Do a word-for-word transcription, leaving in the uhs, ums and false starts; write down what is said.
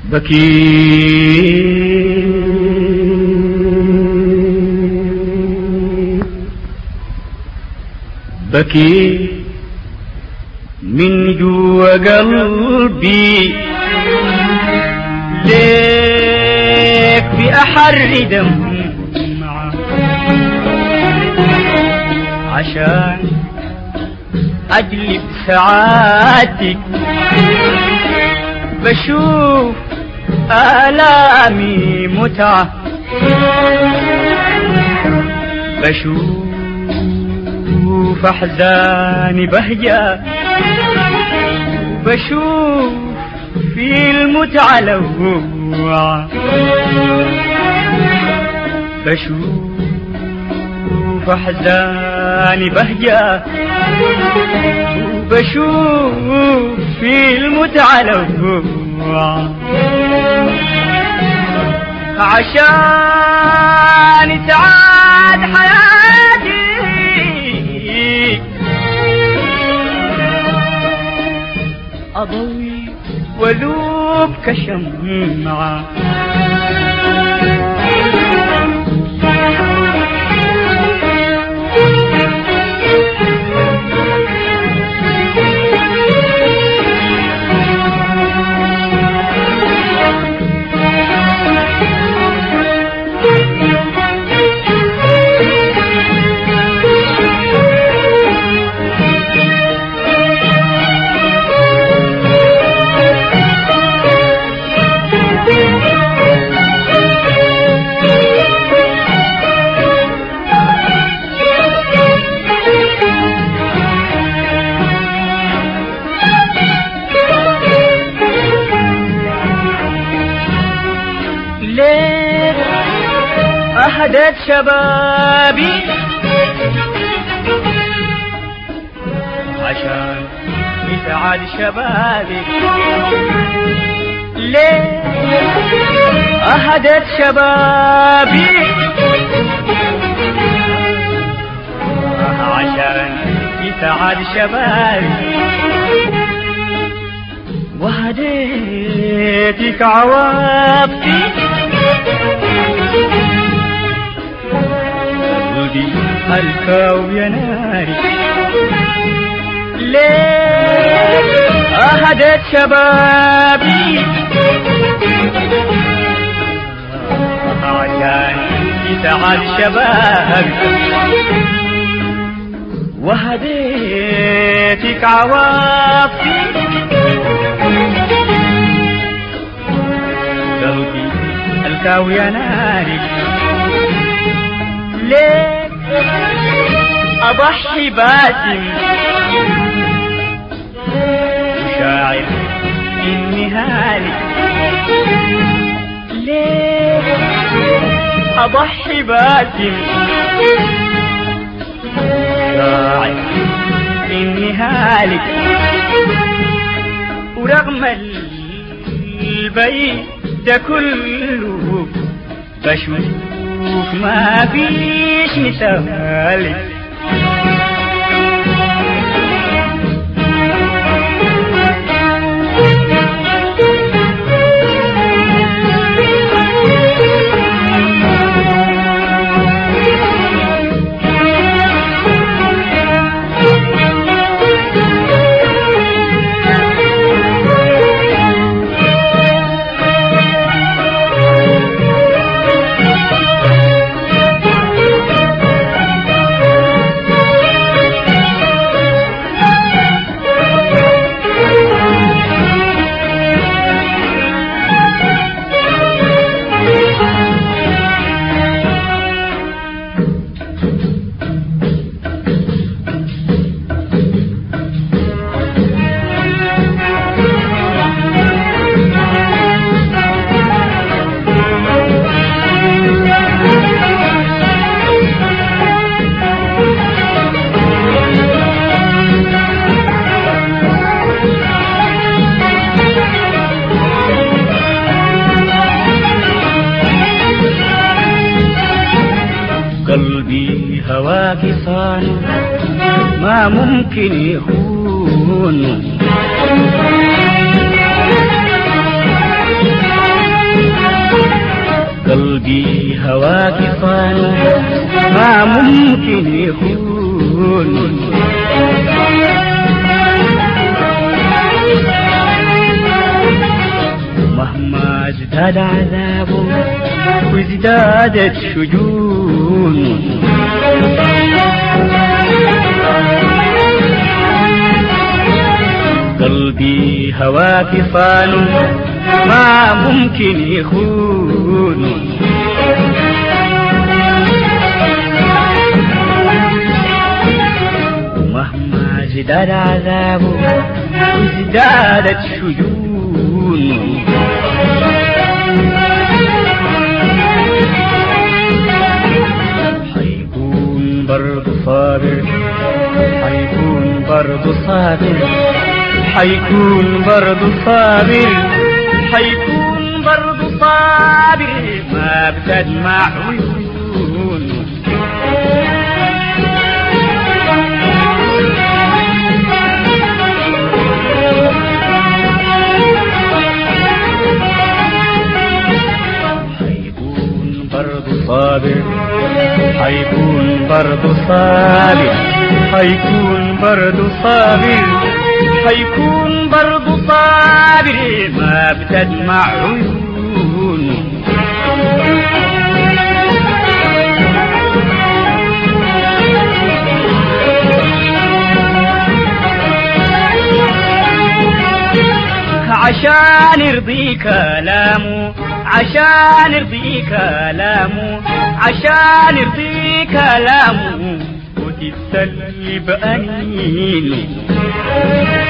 بكيت بكيت من جوا قلبي ليك بأحر دمعة عشان أجلب ساعاتك بشوف آلامي متعة بشوف أحزاني بهجة بشوف في المتعة لوعة بشوف أحزاني بهجة بشوف في المتعة لوعة عشان تعاد حياتي أضوي وذوب كشمعة أهدت شبابي عشان يسعد شبابي ليه أهدت شبابي عشان يسعد شبابي وهديتك عواطفي الكاو يا ناري ليه أهدت شبابي عشان يسعد شبابي وهديتك عواطفي قلبي الكاو يا ناري ليه أضحي باسم وشاعر إني هالك ليه أضحي باسم شاعر إني هالك ورغم البيت ده كله بشوف ما فيش مثالي قلبي هواك صان ما ممكن يخون قلبي هواك صان ما ممكن يخون. مهما ازداد عذابه وازدادت شجون، قلبي هواك صان ما ممكن يخون. مهما ازداد عذابه وازدادت شجون، حيكون برضو صابر، حيكون برضو صابر، حيكون برضو صابر، حيكون برضو صابر ما بتدمع عيون. حيكون برضو صابر، حيكون برضو صابر، حيكون برضو صابر، حيكون برضو صابر ما بتدمع عيون. عشان يرضي كلامه، عشان يرضي كلامه، عشان يرضي كلامه وتتسلي بأنينه.